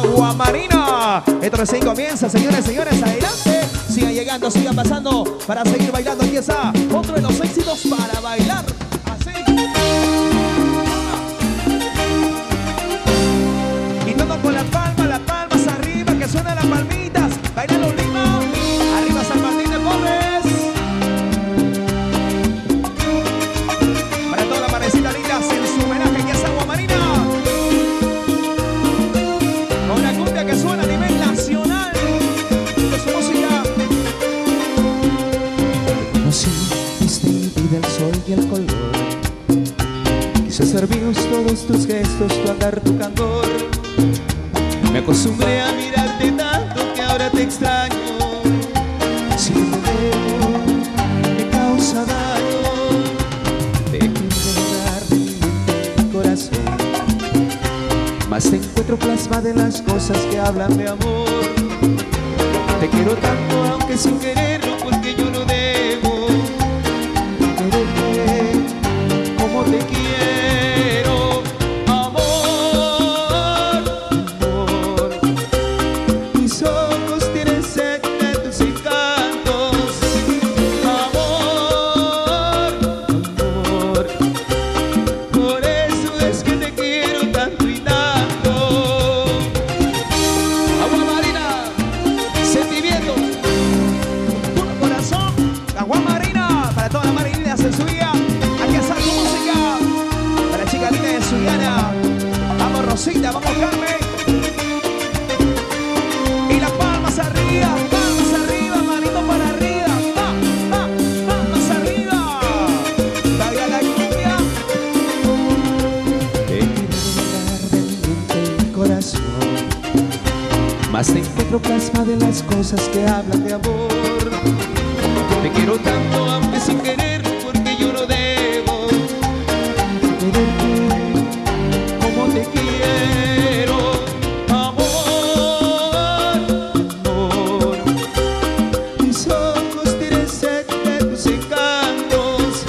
Agua Marina. Esto recién comienza, señores, señores, adelante. Sigan llegando, sigan pasando para seguir bailando. Aquí está otro de los éxitos para bailar. Así. Y todo con las palmas arriba, que suenan las palmitas. Bailando Lima, arriba San Martín de Porres. Para toda la parecita lindas en su homenaje, que es Agua Marina. Con la cumbia que suena a nivel nacional de su música. Conocí, viste mi vida, el sol y el color. Quise ser míos todos tus gestos, tu andar, tu candor. Me acostumbré a mirarte tanto que ahora te extraño. Si no te veo, me causa daño. Te quiero borrar de mi mente y mi corazón, mas te encuentro plasmada en las cosas que hablan de amor. Te quiero tanto aunque sin quererlo, porque yo no debo quererte como te quiero. Amor, amor, mis ojos tienen sed de tus encantos. Amor, amor, por eso es que te quiero tanto y tanto. Agua Marina, sentimiento, puro corazón. Agua Marina, para todas las marininas en su día. Aquí está tu música, para la chica linda de Suyana. Vamos Rosita, vamos Carmen. Y las palmas arriba, manito para arriba. Palmas arriba. Baila la cumbia. Te quiero borrar de mi mente y mi corazón, mas te encuentro plasmada en las cosas que hablan de amor. Te quiero tanto aunque sin querer, porque yo no debo quererte como te quiero. Amor, amor, mis ojos tienen sed de tus encantos.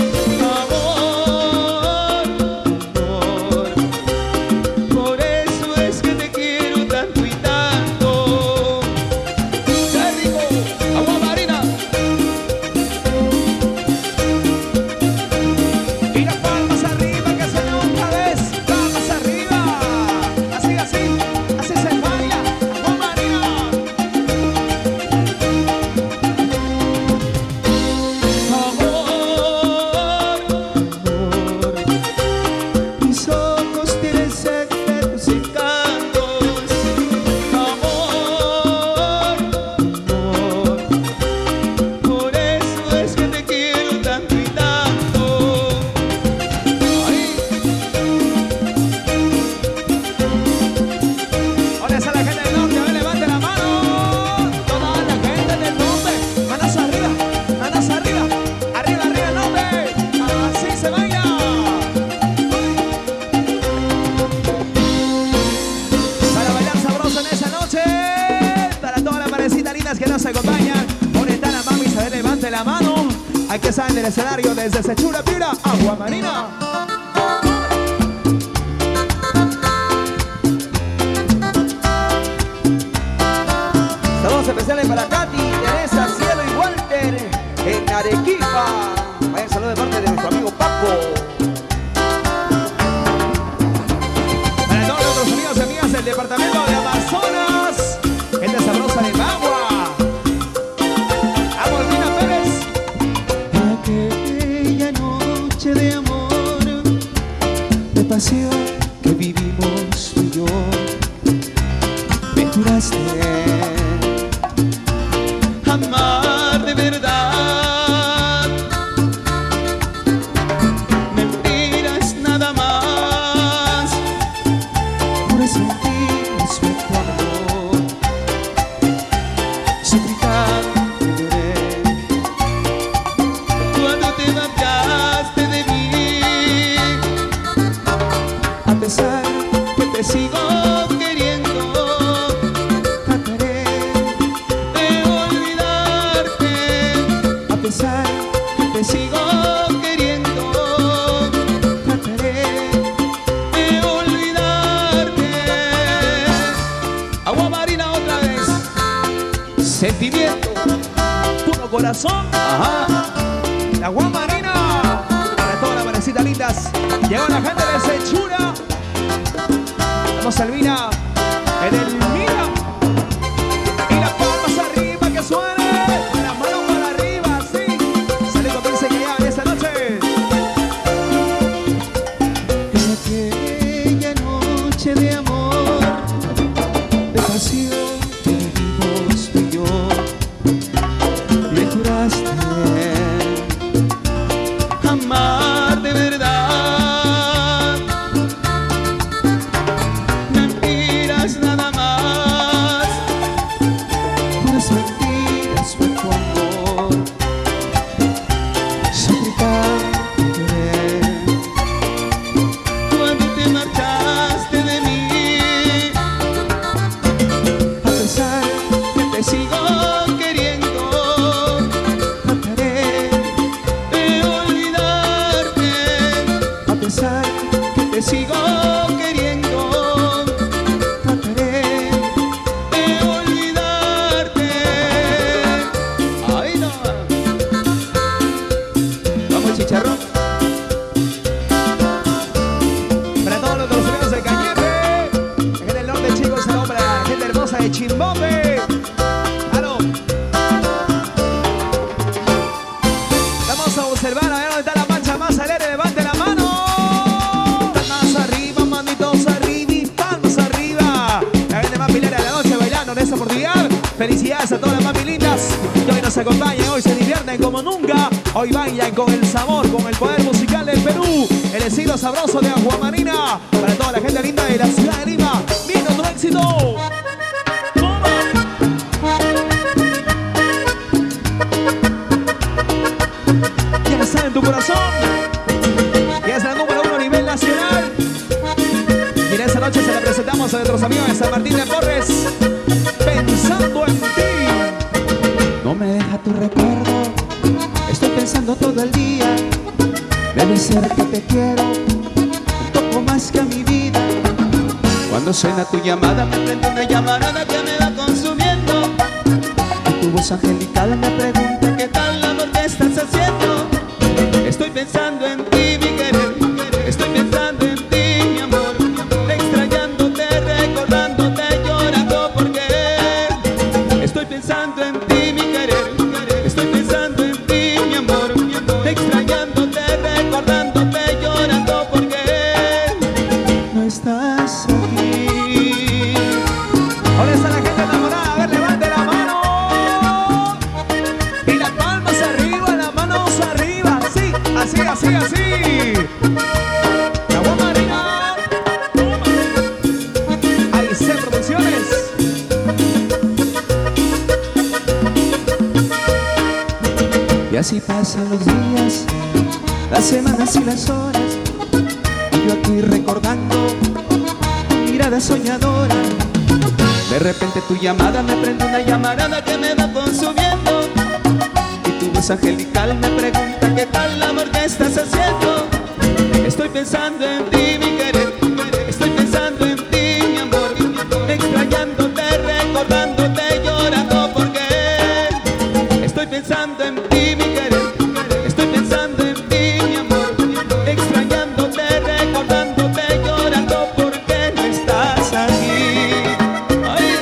Amor, amor, por eso es que te quiero tanto y tanto. ¡Qué rico! Agua Marina. Y las palmas arriba, que suena otra vez. Palmas arriba. Así se baila. Agua Marina. Amor, amor, mis ojos tienen sed de tus encantos. Amor, amor, por eso es que te quiero tanto y tanto. Ahí. ¿Dónde está la gente del norte? A ver, levante la mano. Toda la gente del norte. Manos arriba. Manos arriba. Arriba, arriba el norte. Así se baila. Para bailar sabroso en esa noche. Para todas las parecita lindas que nos acompañan. ¿Dónde está la mami? A ver, levante la mano. Hay que salir del escenario desde Sechura Pira, Agua Marina. Saludos especiales para Katy, Teresa, Cielo y Walter en Arequipa. Vaya saludo de parte de nuestro amigo Paco. Para todos nuestros amigos y amigas del departamento de Amazonas, gente sabrosa de Bagua. Vamos, Lina Pérez. Aquella noche de amor, de pasión que vivimos tú y yo, me juraste amar de verdad. Mentiras nada más, por eso en ti fue tu amor. Sufrí tanto y lloré cuando te marchaste de mí. A pesar que te sigo queriendo, trataré de olvidarte. A pesar que te sigo queriendo, trataré de olvidarte. Sentimiento, puro corazón. Ajá. La Guamarina, para todas las manecitas lindas. Llegó la gente de Sechura. Vamos a Elvira, Edelmira. Y las palmas arriba que suene. Las manos para arriba, sí. Sale con Vince que ya esta noche. En aquella noche de amor, de pasión que vivimos tú y yo, me juraste amar de verdad. Mentiras nada más, puras mentiras fue tu amor. Suplicante lloré cuando te marchaste de mí. A pesar que te sigo queriendo, trataré de olvidarte. A pesar que te sigo queriendo, trataré de olvidarte. Ay, no. Vamos, chicharrón. Para todos los amigos de Cañete. En el norte, chicos, saludos para la gente hermosa de Chimbombe. Claro. Vamos a observar a ver dónde está la mancha más alegre. Levante la mano. Palmas arriba, manitos arriba y palmas arriba. La gente más pilera de la noche bailando en esta oportunidad. Felicidades a todas las mami lindas que hoy nos acompañan, hoy se divierten como nunca. Hoy bailan con el sabor, con el poder musical del Perú. El estilo sabroso de Aguamarina. Para toda la gente linda de la ciudad de Lima. Viendo tu éxito. ¡Toma! ¿Quién está en tu corazón? ¿Quién es la número 1 a nivel nacional? Y en esta noche se la presentamos a nuestros amigos de San Martín de Porres. Pensando en ti. No me deja tu recuerdo, estoy pensando todo el día. Debe ser que te quiero un poco más que a mi vida. Cuando suena tu llamada me prende una llamarada que me va consumiendo. Y tu voz angelical me pregunta qué tal amor que estás haciendo. Estoy pensando en ti, mi querer. Estoy pensando en ti, mi amor. Extrañándote, recordándote, llorando porque estoy pensando en ti, mi querer. Estoy pensando en ti, mi amor. Extrañándote, recordándote, llorando porque no estás aquí. Ahora está la gente enamorada. A ver, levante la mano. Y las palmas arriba, las manos arriba. Sí, así, así, así. La Guamarina. Ahí se Producciones. Y así pasan los días, las semanas y las horas, y yo aquí recordando tu mirada soñadora. De repente tu llamada me prende una llamarada que me va consumiendo. Y tu voz angelical me pregunta qué tal amor que estás haciendo. Estoy pensando en ti, mi querer. Estoy pensando en ti, mi amor. Extrañándote, recordándote, llorando porque estoy pensando en ti, mi querer. Estoy pensando en ti, mi amor. Extrañándote, recordándote, llorando porque no estás aquí. Ay.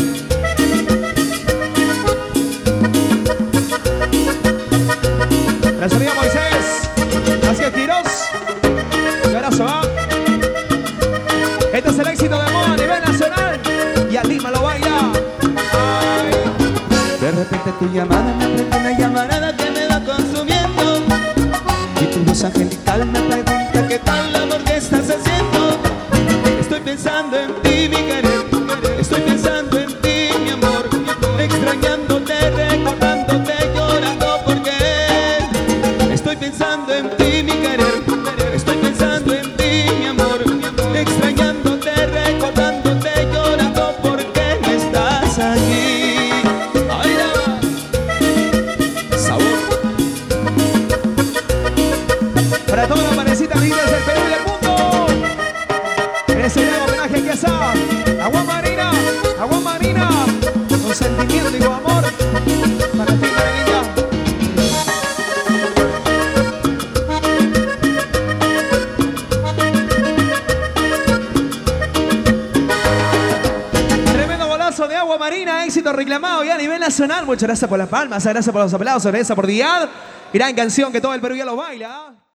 La salida Moisés. Así es, Quiroz. Y ahora se va. Este es el éxito de moda a nivel nacional. Y a Lima lo baila. Ay. De repente tu llamada me prende una llamarada que me va consumiendo. Y tu voz angelical me pregunta qué tal amor que estás haciendo. Estoy pensando en ti, mi querer. Estoy pensando en ti, mi amor. Extrañándote, recordándote, llorando porque estoy pensando en ti, mi querer. Estoy pensando en ti, mi amor. Extrañándote, recordándote, llorando porque no estás aquí. Ay, no. Sabor. Para todas las manecitas lindas del Perú y del mundo. En ese gran homenaje aquí está. Marina, éxito reclamado ya a nivel nacional. Muchas gracias por las palmas, gracias por los aplausos, gracias por Diad. Gran canción que todo el Perú ya lo baila.